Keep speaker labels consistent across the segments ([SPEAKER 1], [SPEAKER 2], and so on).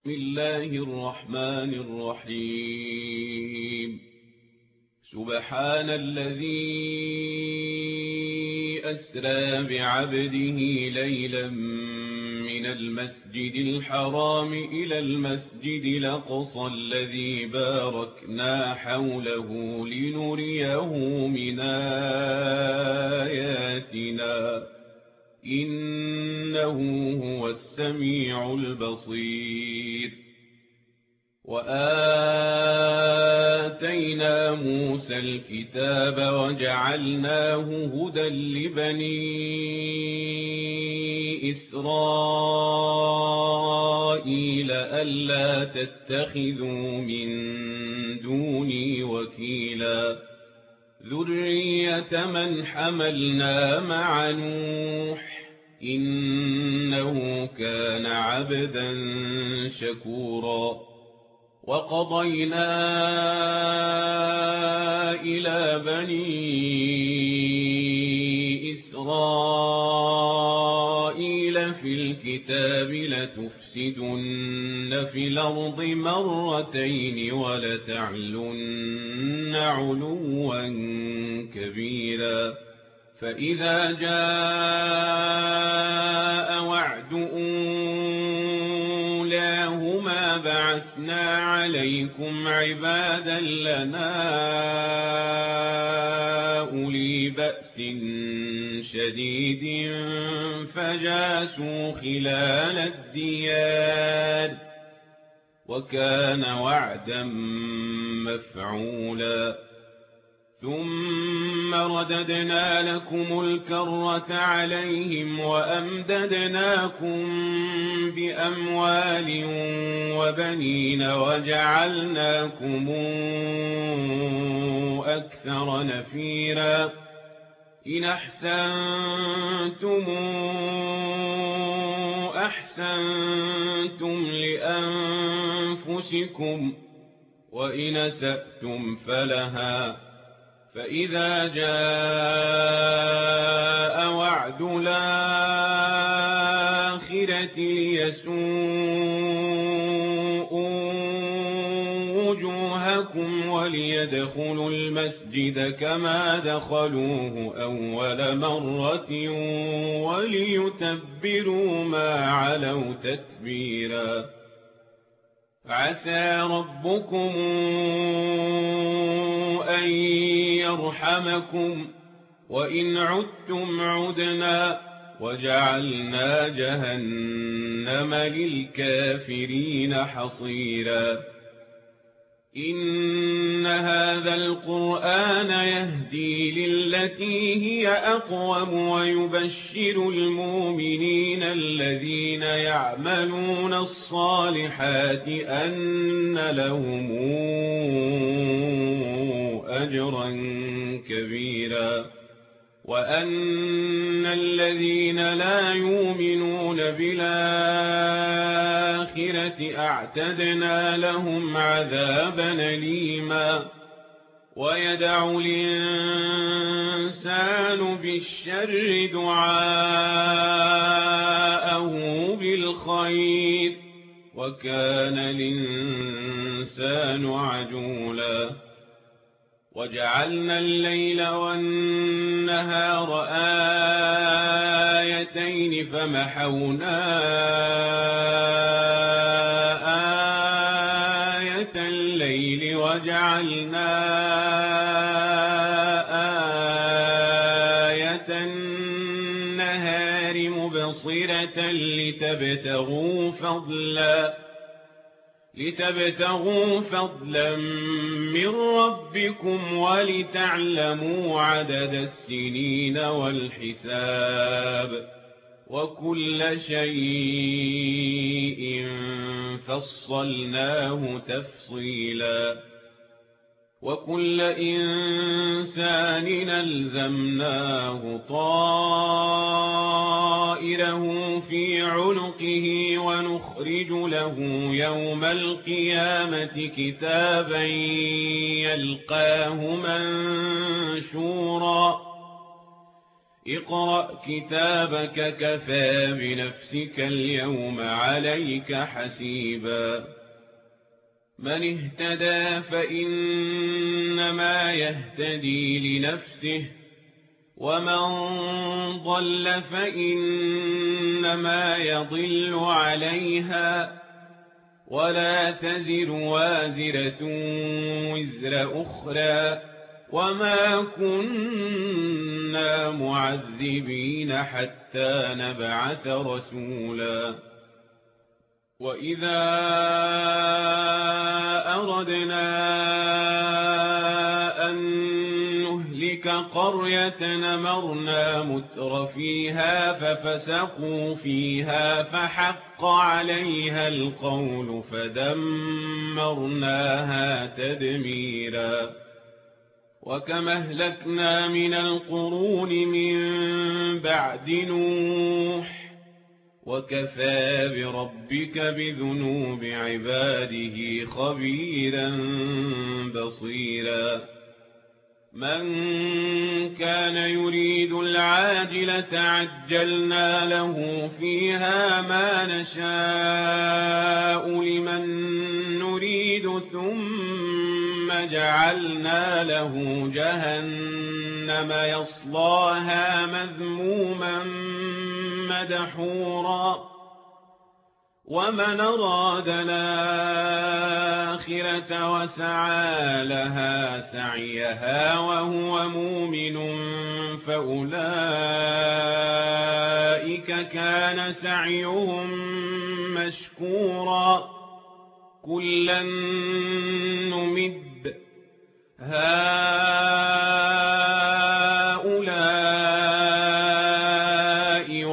[SPEAKER 1] بسم الله الرحمن الرحيم. سبحان الذي أسرى بعبده ليلا من المسجد الحرام إلى المسجد الأقصى الذي باركنا حوله لنريه من آياتنا إنه هو السميع البصير. وآتينا موسى الكتاب وجعلناه هدى لبني إسرائيل ألا تتخذوا من دوني وكيلا ذرية من حملنا مع نوح إنه كان عبدا شكورا. وقضينا إلى بني إسرائيل في الكتاب لتفسدن في الأرض مرتين ولتعلن علوا كبيرا. فإذا جاء وعد أولاهما بعثنا عليكم عبادا لنا أولي بأس شديد فجاسوا خلال الديار وكان وعدا مفعولا. ثم رددنا لكم الكرة عليهم وأمددناكم بأموال وبنين وجعلناكم أكثر نفيرا. إن أحسنتم أحسنتم لأنفسكم وإن أسأتم فلها. فإذا جاء وعد الآخرة ليسوءوا وجوهكم وليدخلوا المسجد كما دخلوه أول مرة وليتبروا ما علوا تتبيرا. عسى ربكم أن يرحمكم وإن عدتم عدنا وجعلنا جهنم للكافرين حصيرا. إن هذا القرآن يهدي للتي هي أقوم ويبشر المؤمنين الذين يعملون الصالحات أن لهم أجرا كبيرا وأن الذين لا يؤمنون بالآخرة أعتدنا لهم عذابا أليما. ويدع الإنسان بالشر دعاءه بالخير وكان الإنسان عجولا. وجعلنا الليل والنهار آيتين فمحونا آية الليل وجعلنا آية النهار مبصرة لتبتغوا فضلا من ربكم ولتعلموا عدد السنين والحساب وكل شيء فصلناه تفصيلا. وكل إنسان ألزمناه طائره في عنقه ونخرج له يوم القيامة كتابا يلقاه منشورا اقرأ كتابك كفى بنفسك اليوم عليك حسيبا من اهتدى فإنما يهتدي لنفسه ومن ضل فإنما يضل عليها ولا تزر وازرة وزر أخرى وما كنا معذبين حتى نبعث رسولا وإذا أردنا أن نهلك قرية أمرنا متر فيها ففسقوا فيها فحق عليها القول فدمرناها تدميرا وكم أهلكنا من القرون من بعد نوح وكفى بربك بذنوب عباده خبيرا بصيرا من كان يريد العاجلة عجلنا له فيها ما نشاء لمن نريد ثم جعلنا له جهنم يصلاها مذموما مدحورا ومن أراد الآخرة وسعى لها سعيها وهو مؤمن فأولئك كان سعيهم مشكورا كلا نمد هؤلاء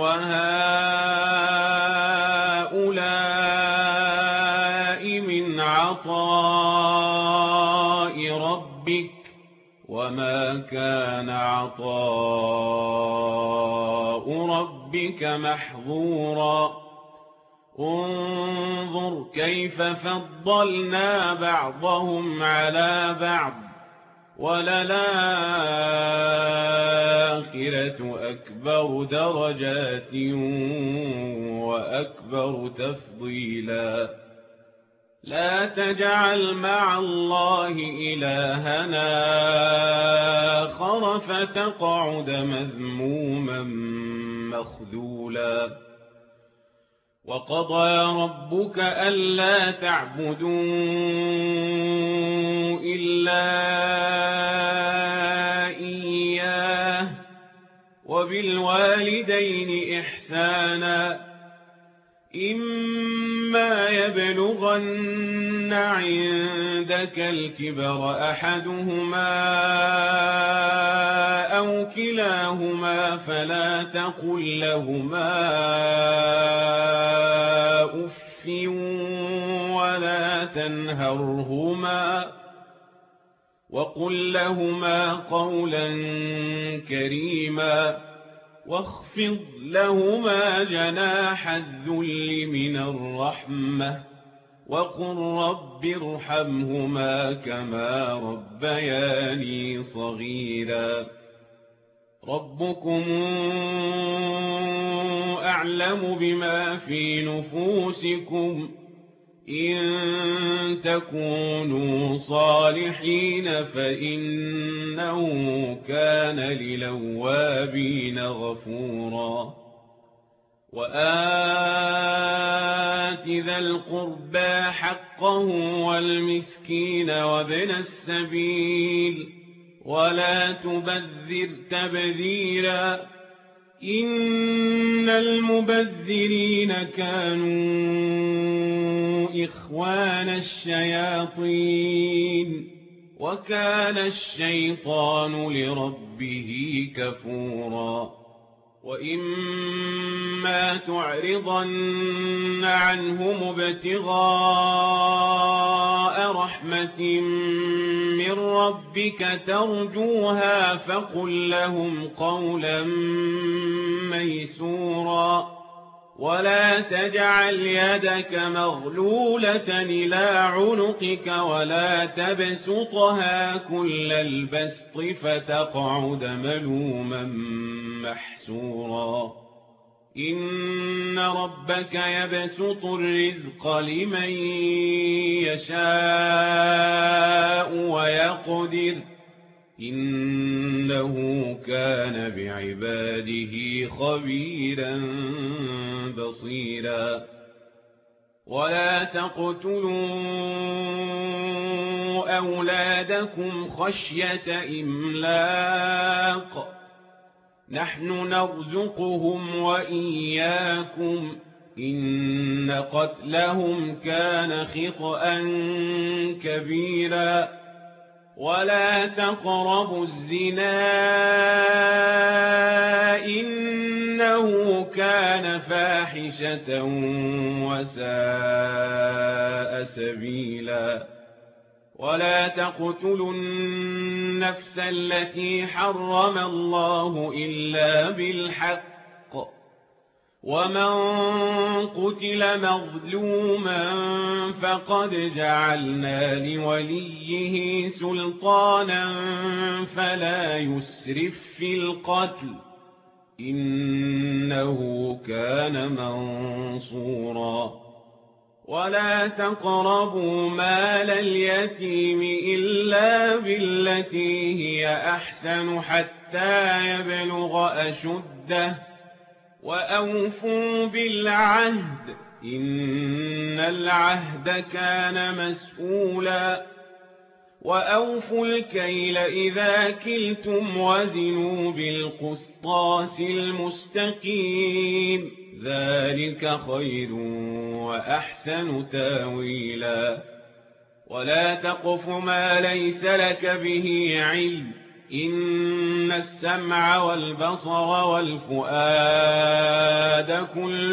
[SPEAKER 1] وهؤلاء من عطاء ربك وما كان عطاء ربك محظورا انظر كيف فضلنا بعضهم على بعض وللآخرة أكبر درجات وأكبر تفضيلا لا تجعل مع الله إلهنا آخر فتقعد مذموما مخذولا وقضى ربك ألا تعبدوا إلا إياه وبالوالدين إحسانا إما يبلغن عندك الكبر أحدهما أو كلاهما فلا تقل لهما أف ولا تنهرهما وقل لهما قولا كريما واخفض لهما جناح الذل من الرحمة وقل رب ارحمهما كما ربياني صغيرا ربكم أعلم بما في نفوسكم إن تكونوا صالحين فإنه كان للأوابين غفورا وآت ذا القربى حقه والمسكين وابن السبيل ولا تبذر تبذيرا إن المبذرين كانوا إخوان الشياطين وكان الشيطان لربه كفورا وإما تعرضن عنهم ابتغاء رحمة من ربك ترجوها فقل لهم قولا ميسورا ولا تجعل يدك مغلولة إلى عنقك ولا تبسطها كل البسط فتقعد ملوما محسورا إن ربك يبسط الرزق لمن يشاء ويقدر إنه كان بعباده خبيرا بصيرا ولا تقتلوا أولادكم خشية إملاق نحن نرزقهم وإياكم إن قتلهم كان خطأ كبيرا ولا تقربوا الزنا إنه كان فاحشة وساء سبيلا ولا تقتلوا النفس التي حرم الله إلا بالحق ومن قتل مظلوما فقد جعلنا لوليه سلطانا فلا يسرف في القتل إنه كان منصورا ولا تقربوا مال اليتيم إلا بالتي هي أحسن حتى يبلغ أشده وأوفوا بالعهد إن العهد كان مسؤولا وأوفوا الكيل إذا كلتم وزنوا بالقسطاس المستقيم ذلك خير وأحسن تاويلا ولا تقف ما ليس لك به علم إن السمع والبصر والفؤاد كل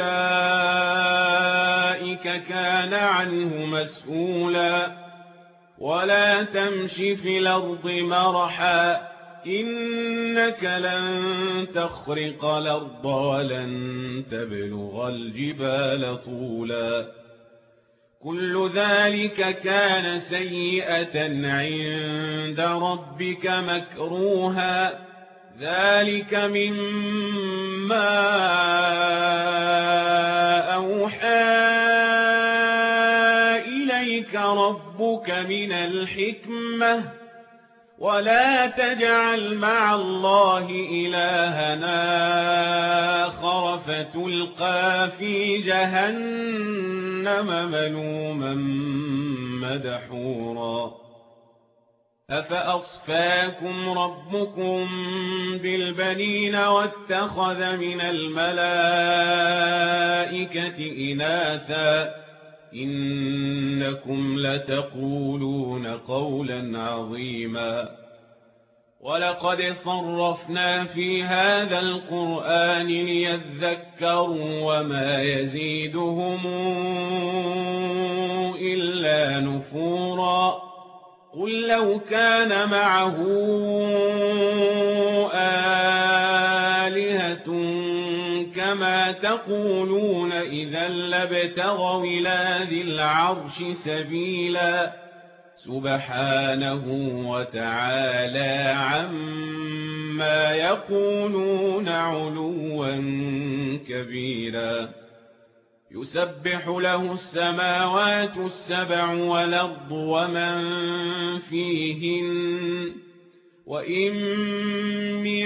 [SPEAKER 1] أولئك كان عنه مسؤولا ولا تمش في الأرض مرحا إنك لن تخرق الأرض ولن تبلغ الجبال طولا كل ذلك كان سيئة عند ربك مكروها ذلك مما أوحى إليك ربك من الحكمة ولا تجعل مع الله إلهنا آخر فتلقى في جهنم ملوما مدحورا أفأصفاكم ربكم بالبنين واتخذ من الملائكة إناثا إنكم لتقولون قولا عظيما ولقد صرفنا في هذا القرآن ليذكروا وما يزيدهم إلا نفورا قل لو كان معه آلهة كما تقولون إذا لابتغوا إلى ذي العرش سبيلا سبحانه وتعالى عما يقولون علوا كبيرا يسبح له السماوات السبع والأرض ومن فيهن وإن من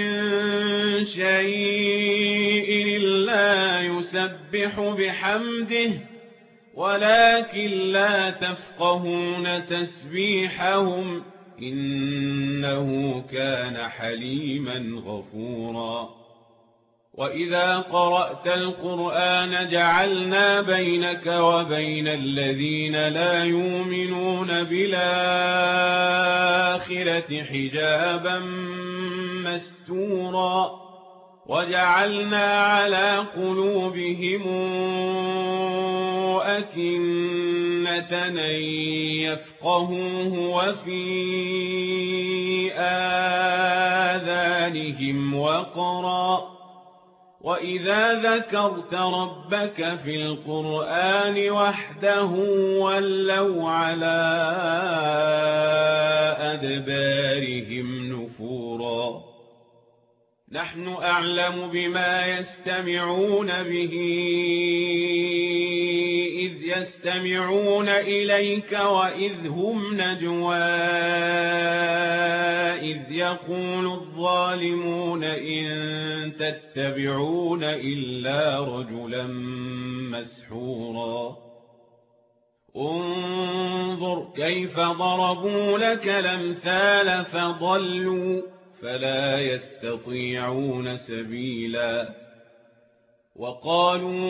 [SPEAKER 1] شيء إلا يسبح بحمده ولكن لا تفقهون تسبيحهم إنه كان حليما غفورا وإذا قرأت القرآن جعلنا بينك وبين الذين لا يؤمنون بالآخرة حجابا مستورا وجعلنا على قلوبهم أكنة أن يفقهوه وفي آذانهم وقرا وإذا ذكرت ربك في القرآن وحده ولوا على أدبارهم نفورا نحن أعلم بما يستمعون به إذ يستمعون إليك وإذ هم نجوى إذ يقول الظالمون إن تتبعون إلا رجلا مسحورا انظر كيف ضربوا لك الأمثال فضلوا فلا يستطيعون سبيلا وقالوا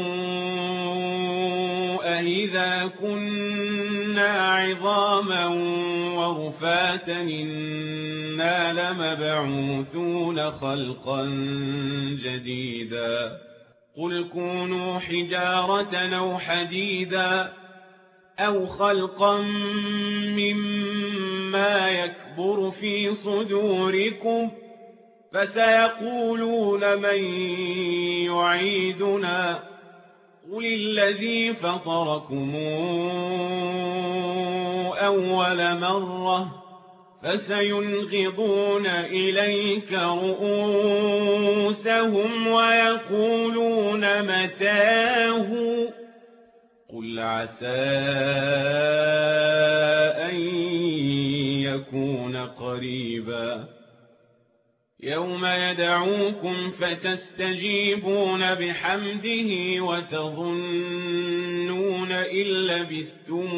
[SPEAKER 1] أإذا كنا عظاما ورفاتا إنا لمبعوثون خلقا جديدا قل كونوا حجارة أو حديدا أو خلقا مما يكبر في صدوركم فسيقولون من يعيدنا قل الذي فطركم أول مرة فسينغضون إليك رؤوسهم ويقولون متاه قل عسى أن يكون قريبا يوم يدعوكم فتستجيبون بحمده وتظنون إن لبثتم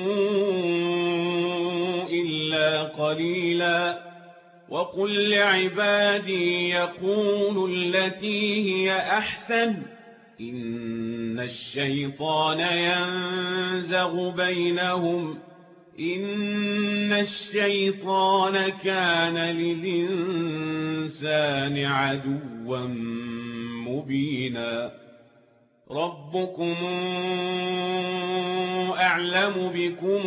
[SPEAKER 1] إلا قليلا وقل لعبادي يقولوا التي هي أحسن إن الشيطان ينزغ بينهم إن الشيطان كان للإنسان عدوا مبينا ربكم أعلم بكم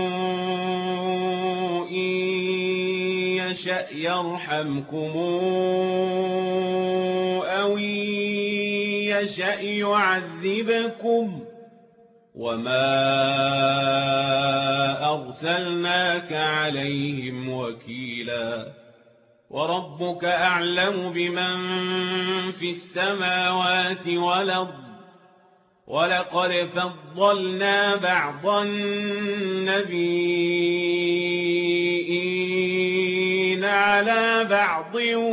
[SPEAKER 1] إن يشأ يرحمكم أو إن يشأ يعذبكم وما أرسلناك عليهم وكيلا وربك أعلم بمن في السماوات والأرض ولقد فضلنا بعض النبيين على بعض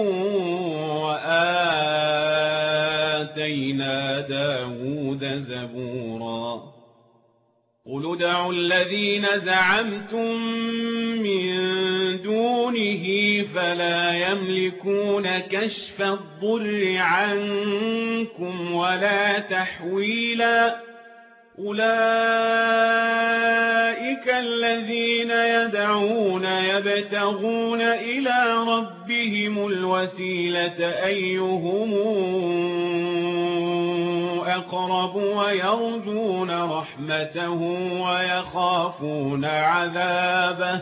[SPEAKER 1] وآتينا داود زبورا قل ادعوا الذين زعمتم من دونه فلا يملكون كشف الضر عنكم ولا تحويلا أولئك الذين يدعون يبتغون إلى ربهم الوسيلة أيهم أقرب ويرجون رحمته ويخافون عذابه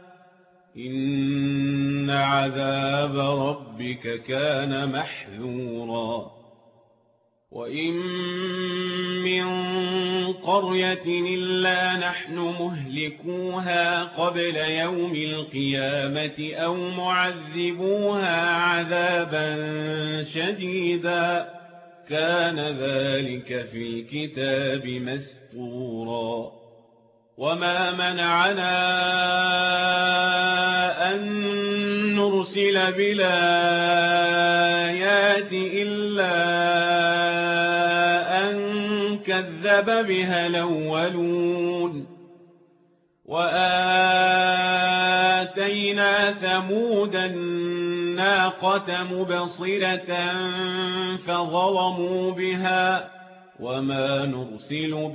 [SPEAKER 1] إن عذاب ربك كان محذورا وإن من قرية إلا نحن مهلكوها قبل يوم القيامة أو معذبوها عذابا شديدا كان ذلك في الكتاب مسطورا وما منعنا أن نرسل بالآيات إلا أن كذب بها الأولون وآتينا ثمود الناقة مبصرة فظلموا بها وما نرسل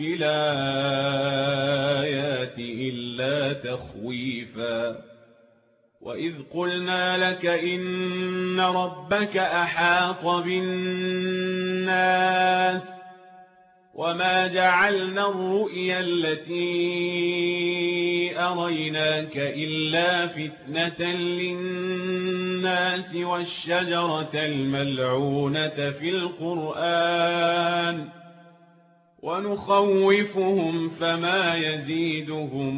[SPEAKER 1] بالآيات إلا تخويفا وإذ قلنا لك إن ربك أحاط بالناس وما جعلنا الرؤيا التي أريناك إلا فتنة للناس والشجرة الملعونة في القرآن ونخوفهم فما يزيدهم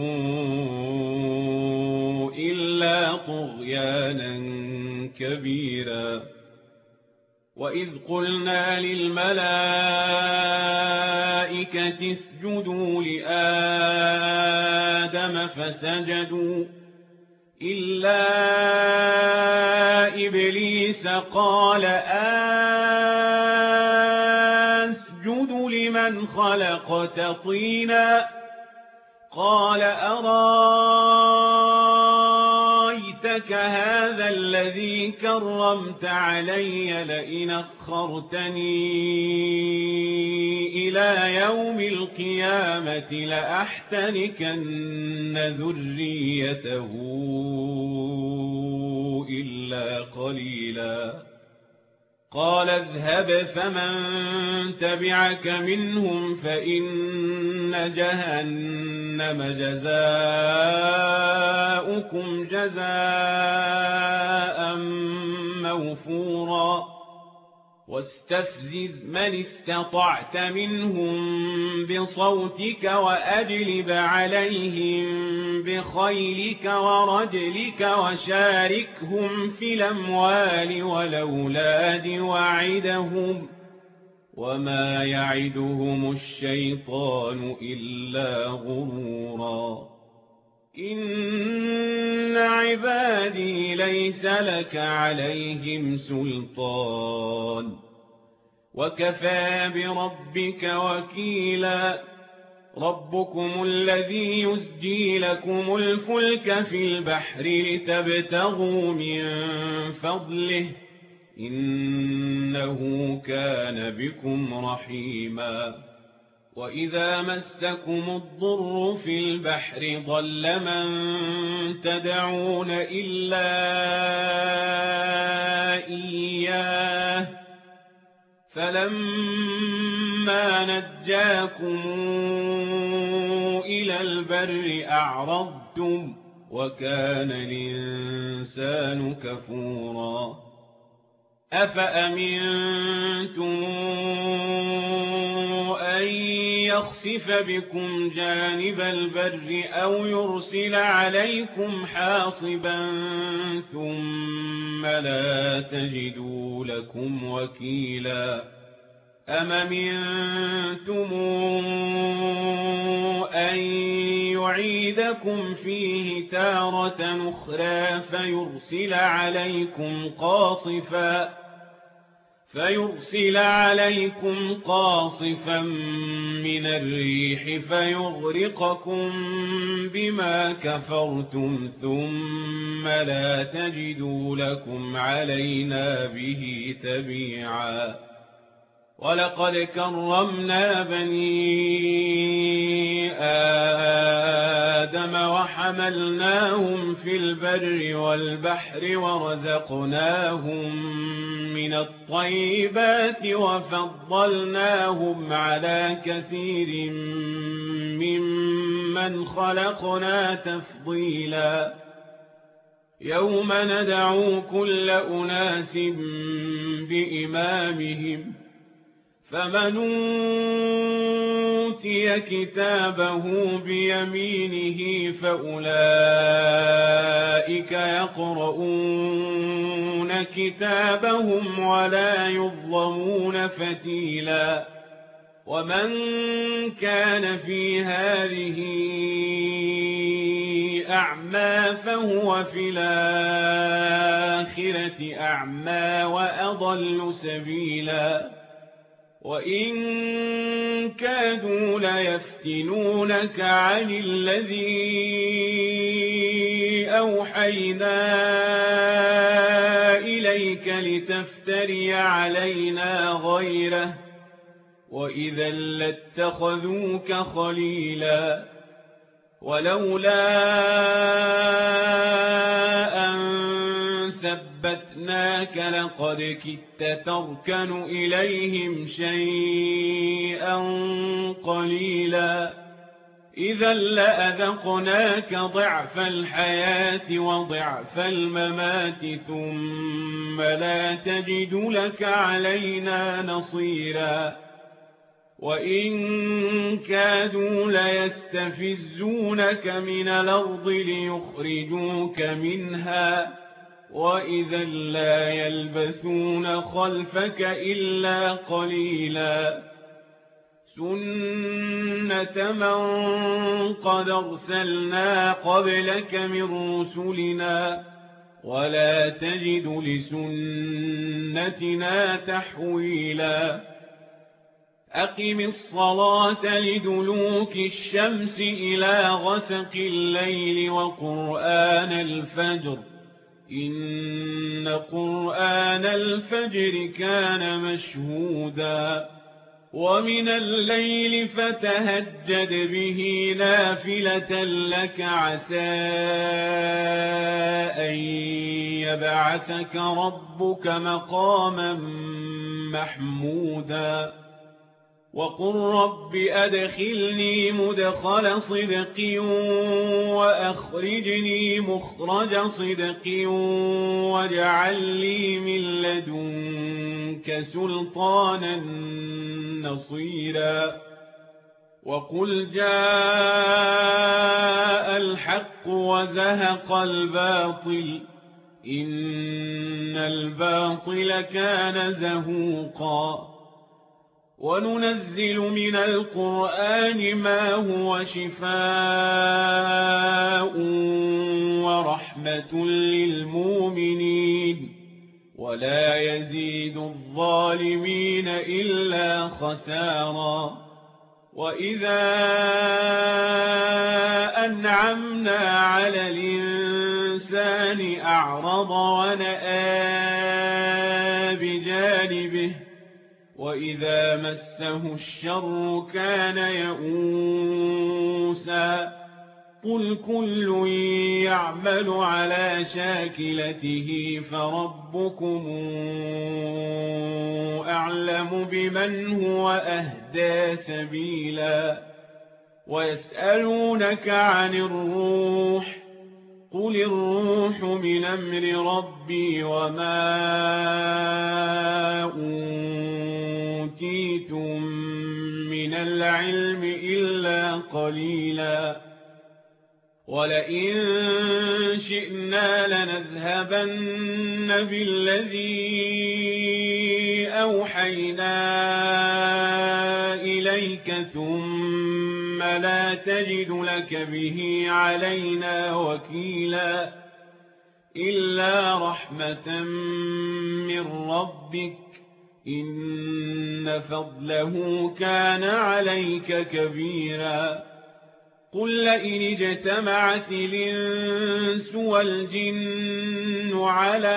[SPEAKER 1] إلا طغيانا كبيرا وإذ قلنا للملائكة اسجدوا لآدم فسجدوا إلا إبليس قال أسجد لمن خلقت طينا قال أرايتك هذا الذي كرمت علي لئن أخرتني إلى يوم القيامة لأحتنكن ذريته إلا قليلا قال اذهب فمن تبعك منهم فإن جهنم جزاؤكم جزاء موفورا واستفزز من استطعت منهم بصوتك وأجلب عليهم بخيلك ورجلك وشاركهم في الأموال والأولاد وعدهم وما يعدهم الشيطان إلا غرورا إن عبادي ليس لك عليهم سلطان وكفى بربك وكيلا ربكم الذي يسجي لكم الفلك في البحر لتبتغوا من فضله إنه كان بكم رحيما وإذا مسكم الضر في البحر ضل من تدعون إلا إياه فلما نجاكم إلى البر أعرضتم وكان الإنسان كفورا أفأمنتم أن يخسف بكم جانب البر أو يرسل عليكم حاصبا ثم لا تجدوا لكم وكيلا أم أمنتم أن يعيدكم فيه تارة أخرى فيرسل عليكم قاصفا من الريح فيغرقكم بما كفرتم ثم لا تجدوا لكم علينا به تبيعا ولقد كرمنا بني آدم وحملناهم في البر والبحر ورزقناهم من الطيبات وفضلناهم على كثير ممن خلقنا تفضيلا يوم ندعو كل أناس بإمامهم فمن أوتي كتابه بيمينه فأولئك يقرؤون كتابهم ولا يظلمون فتيلا ومن كان في هذه أعمى فهو في الآخرة أعمى وأضل سبيلا وإن كادوا ليفتنونك عن الذي أوحينا إليك لتفتري علينا غيره وإذا لاتخذوك خليلا ولولا أن ثبتناك لقد كدت تركن إليهم شيئا قليلا إذا لأذقناك ضعف الحياة وضعف الممات ثم لا تجد لك علينا نصيرا وإن كادوا ليستفزونك من الأرض ليخرجوك منها وإذا لا يلبثون خلفك إلا قليلا سنة من قد أرسلنا قبلك من رسلنا ولا تجد لسنتنا تحويلا أقم الصلاة لدلوك الشمس إلى غسق الليل وقرآن الفجر إن قرآن الفجر كان مشهودا ومن الليل فتهجد به نافلة لك عسى أن يبعثك ربك مقاما محمودا وقل رب أدخلني مدخل صدق وأخرجني مخرج صدق واجعل لي من لدنك سلطانا نصيرا وقل جاء الحق وزهق الباطل إن الباطل كان زهوقا وننزل من القرآن ما هو شفاء ورحمة للمؤمنين ولا يزيد الظالمين إلا خسارا وإذا أنعمنا على الإنسان أعرض ونأى بجانبه وإذا مسه الشر كان يئوسا قل كل يعمل على شاكلته فربكم أعلم بمن هو أهدى سبيلا ويسألونك عن الروح قل الروح من أمر ربي وما أوتيتم من العلم إلا قليلا ولئن شئنا لنذهبن بالذي أوحينا إليك ثم لا تجد لك به علينا وكيلا إلا رحمة من ربك إن فضله كان عليك كبيرا قل لئن اجتمعت الإنس والجن على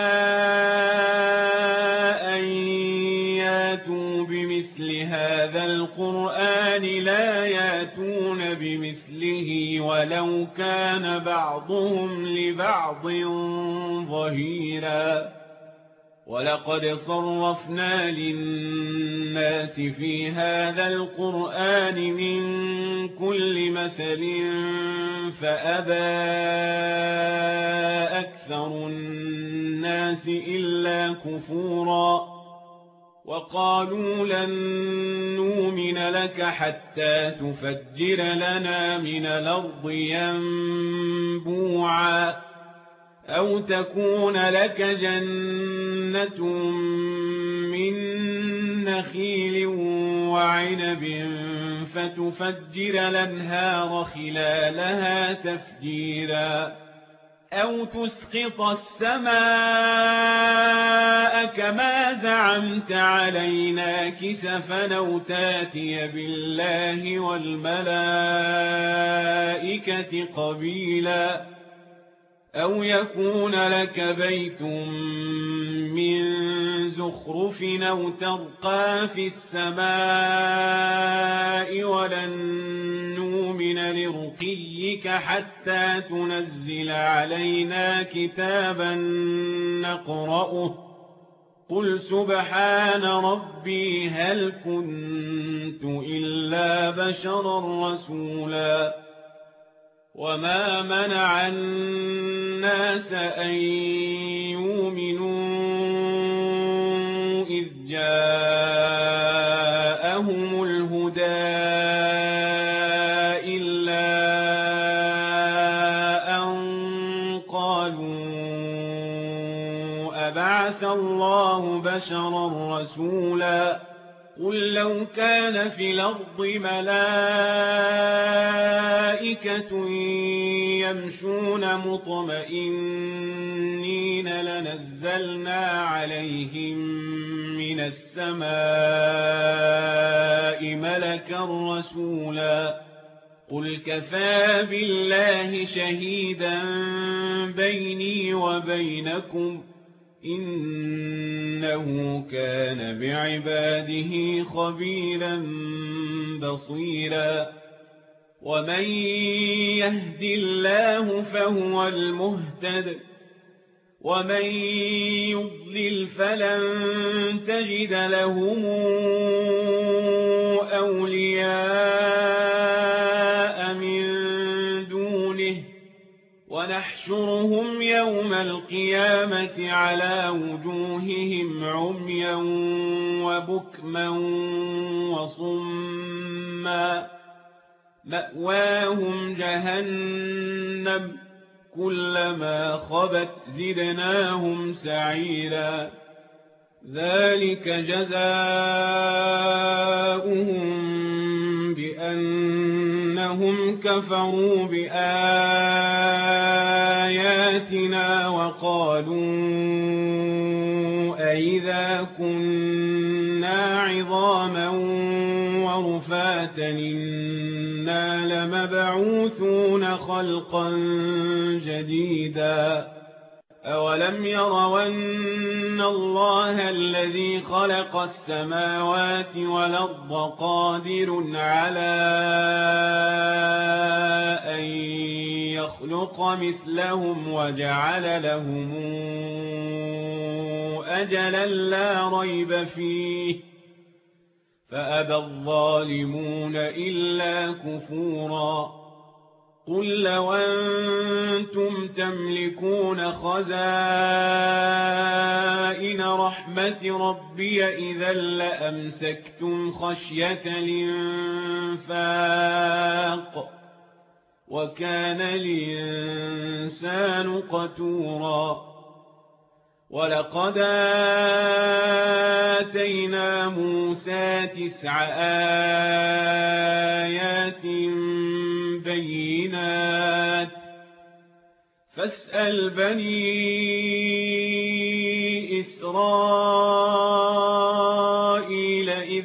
[SPEAKER 1] أن ياتوا بمثل هذا القرآن لا ياتون بمثله ولو كان بعضهم لبعض ظهيرا ولقد صرفنا للناس في هذا القرآن من كل مثل فأبى أكثر الناس إلا كفورا وقالوا لن نؤمن لك حتى تفجر لنا من الأرض ينبوعا أو تكون لك جنة من نخيل وعنب فتفجر الأنهار خلالها تفجيرا أو تسقط السماء كما زعمت علينا كسفا أو تاتي بالله والملائكة قبيلا أو يكون لك بيت من زخرف أو ترقى في السماء ولن نؤمن لرقيك حتى تنزل علينا كتابا نقرأه قل سبحان ربي هل كنت إلا بشرا رسولا وما منع الناس أن يؤمنوا إذ جاءهم الهدى إلا أن قالوا أبعث الله بشرا رسولا قل لو كان في الأرض ملائكة يمشون مطمئنين لنزلنا عليهم من السماء ملكا رسولا قل كفى بالله شهيدا بيني وبينكم إنه كان بعباده خبيرا بصيرا ومن يهد الله فهو المهتد ومن يضلل فلن تجد لهم أولياء من دونه ونحشرهم يوم القيامة على وجوههم عميا وبكما وصما مأواهم جهنم كلما خبت زدناهم سعيرا ذلك جزاؤهم بأنهم كفروا بآياتنا وقالوا أئذا كنا عظاما ورفاتا إنا لمبعوثون خلقا جديدا أولم يروا أن الله الذي خلق السماوات والأرض قادر على أن يخلق مثلهم وجعل لهم أجلا لا ريب فيه فأبى الظالمون إلا كفورا قل لو أنتم تملكون خزائن رحمة ربي إذا لأمسكتم خشية الإنفاق وكان الإنسان قتورا ولقد آتينا موسى 9 آيات بينات فاسأل بني إسرائيل إذ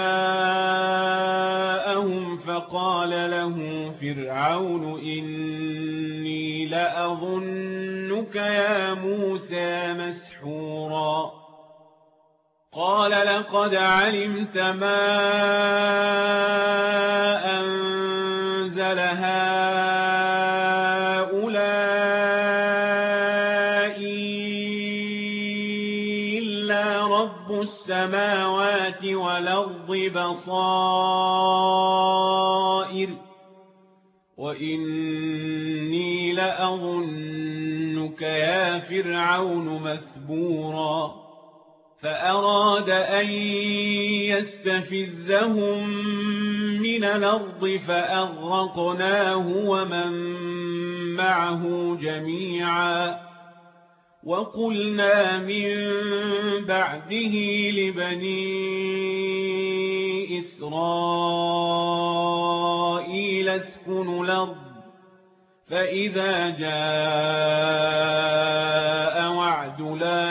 [SPEAKER 1] جاءهم فقال له فرعون إني لأظنك يا موسى مسحورا قال لقد علمت ما أنزل هؤلاء إلا رب السماوات والأرض بصائر وإني لأظنك يا فرعون مثبورا فأراد أن يستفزهم من الأرض فأغرقناه ومن معه جميعا وقلنا من بعده لبني إسرائيل اسكنوا الأرض فإذا جاء وعد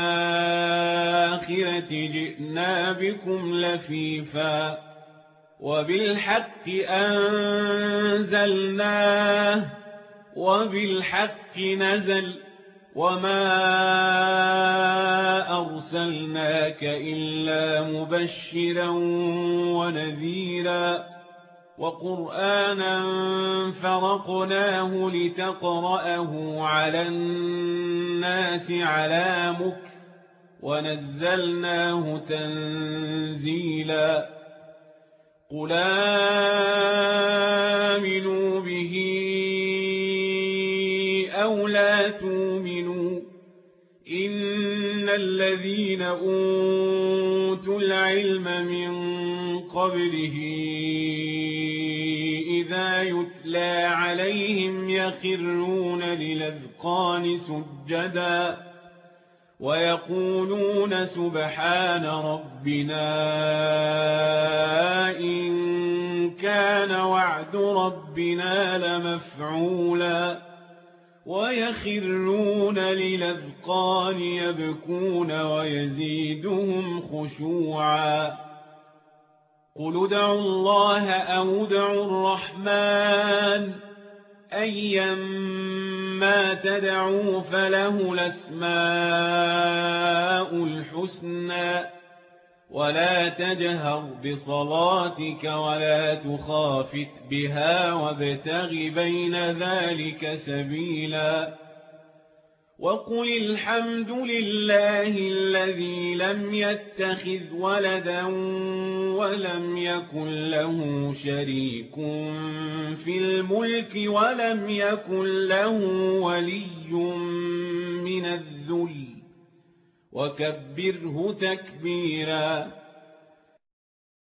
[SPEAKER 1] الآخرة جئنا بكم لفيفا وبالحق أنزلناه وبالحق نزل وما أرسلناك إلا مبشرا ونذيرا وقرآنا فرقناه لتقرأه على الناس على مكث ونزلناه تنزيلا قل آمنوا به أو لا تؤمنوا إن الذين أوتوا العلم من قبله إذا يتلى عليهم يخرون للأذقان سجدا ويقولون سبحان ربنا إن كان وعد ربنا لمفعولا ويخرون للأذقان يبكون ويزيدهم خشوعا قل ادعوا الله أو ادعوا الرحمن أيما تدعوا فله الأسماء الحسنى ولا تجهر بصلاتك ولا تخافت بها وابتغ بين ذلك سبيلا وقل الحمد لله الذي لم يتخذ ولدا ولم يكن له شريك في الملك ولم يكن له ولي من الذل وكبره تكبيرا